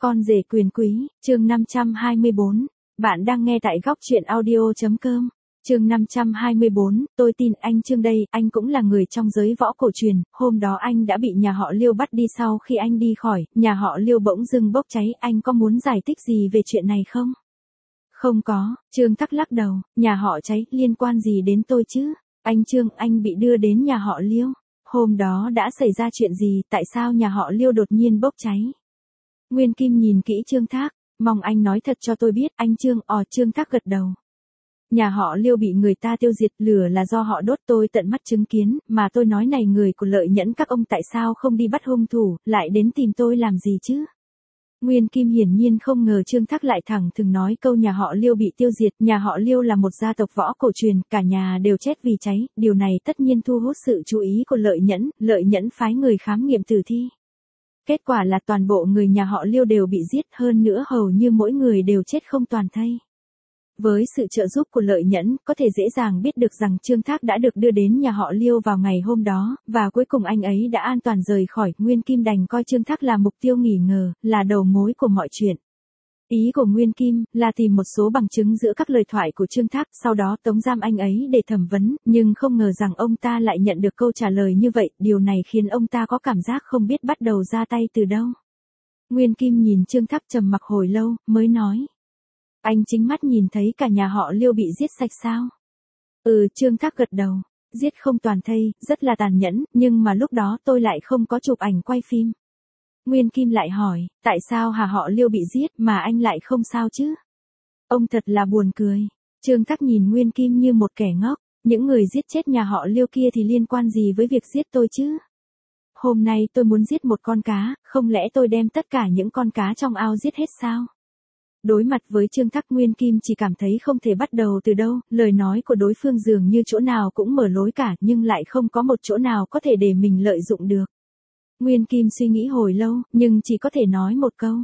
Con rể quyền quý, chương 524. Bạn đang nghe tại góc truyện audio.com. Chương 524, tôi tin anh Trương đây, anh cũng là người trong giới võ cổ truyền, hôm đó anh đã bị nhà họ Liêu bắt đi sau khi anh đi khỏi, nhà họ Liêu bỗng dưng bốc cháy, anh có muốn giải thích gì về chuyện này không? Không có, Trương Tắc lắc đầu, nhà họ cháy, liên quan gì đến tôi chứ? Anh Trương, anh bị đưa đến nhà họ Liêu. Hôm đó đã xảy ra chuyện gì, tại sao nhà họ Liêu đột nhiên bốc cháy? Nguyên Kim nhìn kỹ Trương Thác, mong anh nói thật cho tôi biết, anh Trương, Trương Thác gật đầu. Nhà họ Liêu bị người ta tiêu diệt, lửa là do họ đốt, tôi tận mắt chứng kiến, mà tôi nói này, người của Lợi Nhẫn các ông tại sao không đi bắt hung thủ, lại đến tìm tôi làm gì chứ? Nguyên Kim hiển nhiên không ngờ Trương Thác lại thẳng thừng nói câu nhà họ Liêu bị tiêu diệt, nhà họ Liêu là một gia tộc võ cổ truyền, cả nhà đều chết vì cháy, điều này tất nhiên thu hút sự chú ý của Lợi Nhẫn phái người khám nghiệm tử thi. Kết quả là toàn bộ người nhà họ Liêu đều bị giết, hơn nữa hầu như mỗi người đều chết không toàn thây. Với sự trợ giúp của Lợi Nhẫn, có thể dễ dàng biết được rằng Trương Thác đã được đưa đến nhà họ Liêu vào ngày hôm đó, và cuối cùng anh ấy đã an toàn rời khỏi. Nguyên Kim đành coi Trương Thác là mục tiêu nghi ngờ, là đầu mối của mọi chuyện. Ý của Nguyên Kim là tìm một số bằng chứng giữa các lời thoại của Trương Thác, sau đó tống giam anh ấy để thẩm vấn, nhưng không ngờ rằng ông ta lại nhận được câu trả lời như vậy, điều này khiến ông ta có cảm giác không biết bắt đầu ra tay từ đâu. Nguyên Kim nhìn Trương Thác trầm mặc hồi lâu, mới nói. Anh chính mắt nhìn thấy cả nhà họ Liêu bị giết sạch sao? Trương Thác gật đầu. Giết không toàn thây, rất là tàn nhẫn, nhưng mà lúc đó tôi lại không có chụp ảnh quay phim. Nguyên Kim lại hỏi, tại sao họ Liêu bị giết mà anh lại không sao chứ? Ông thật là buồn cười. Trương Thác nhìn Nguyên Kim như một kẻ ngốc, những người giết chết nhà họ Liêu kia thì liên quan gì với việc giết tôi chứ? Hôm nay tôi muốn giết một con cá, không lẽ tôi đem tất cả những con cá trong ao giết hết sao? Đối mặt với Trương Thác, Nguyên Kim chỉ cảm thấy không thể bắt đầu từ đâu, lời nói của đối phương dường như chỗ nào cũng mở lối cả, nhưng lại không có một chỗ nào có thể để mình lợi dụng được. Nguyên Kim suy nghĩ hồi lâu, nhưng chỉ có thể nói một câu.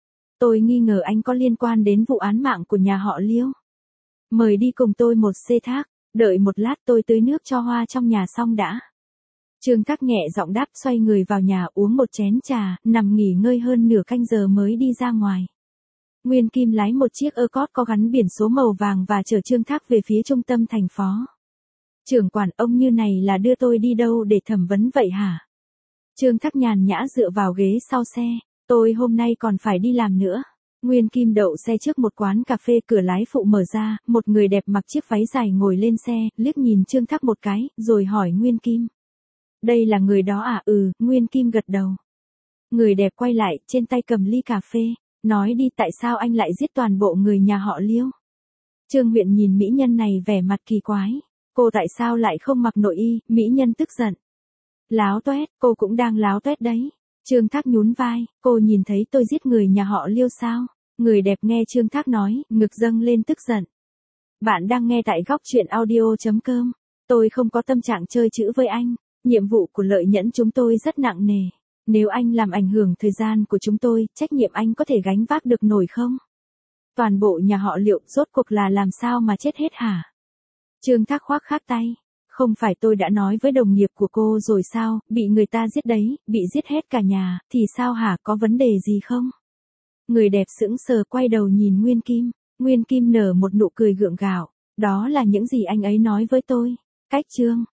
Tôi nghi ngờ anh có liên quan đến vụ án mạng của nhà họ Liêu. Mời đi cùng tôi một xe thác, đợi một lát tôi tưới nước cho hoa trong nhà xong đã. Trương Thác nhẹ giọng đáp, xoay người vào nhà uống một chén trà, nằm nghỉ ngơi hơn nửa canh giờ mới đi ra ngoài. Nguyên Kim lái một chiếc Escort có gắn biển số màu vàng và chở Trương Thác về phía trung tâm thành phố. Trưởng quản, ông như này là đưa tôi đi đâu để thẩm vấn vậy hả? Trương Thác nhàn nhã dựa vào ghế sau xe. Tôi hôm nay còn phải đi làm nữa. Nguyên Kim đậu xe trước một quán cà phê, cửa lái phụ mở ra, một người đẹp mặc chiếc váy dài ngồi lên xe, liếc nhìn Trương Thác một cái, rồi hỏi Nguyên Kim. Đây là người đó à? Nguyên Kim gật đầu. Người đẹp quay lại, trên tay cầm ly cà phê. Nói đi, tại sao anh lại giết toàn bộ người nhà họ Liêu? Trương Huyện nhìn mỹ nhân này vẻ mặt kỳ quái. Cô tại sao lại không mặc nội y? Mỹ nhân tức giận. Láo toét, cô cũng đang láo toét đấy. Trương Thác nhún vai, cô nhìn thấy tôi giết người nhà họ Liêu sao? Người đẹp nghe Trương Thác nói, ngực dâng lên tức giận. Bạn đang nghe tại góc truyện audio.com. Tôi không có tâm trạng chơi chữ với anh. Nhiệm vụ của Lợi Nhẫn chúng tôi rất nặng nề. Nếu anh làm ảnh hưởng thời gian của chúng tôi, trách nhiệm anh có thể gánh vác được nổi không? Toàn bộ nhà họ Liệu rốt cuộc là làm sao mà chết hết hả? Trương Thác khoác khát tay. Không phải tôi đã nói với đồng nghiệp của cô rồi sao, bị người ta giết đấy, bị giết hết cả nhà, thì sao hả, có vấn đề gì không? Người đẹp sững sờ quay đầu nhìn Nguyên Kim. Nguyên Kim nở một nụ cười gượng gạo. Đó là những gì anh ấy nói với tôi. Cách Trương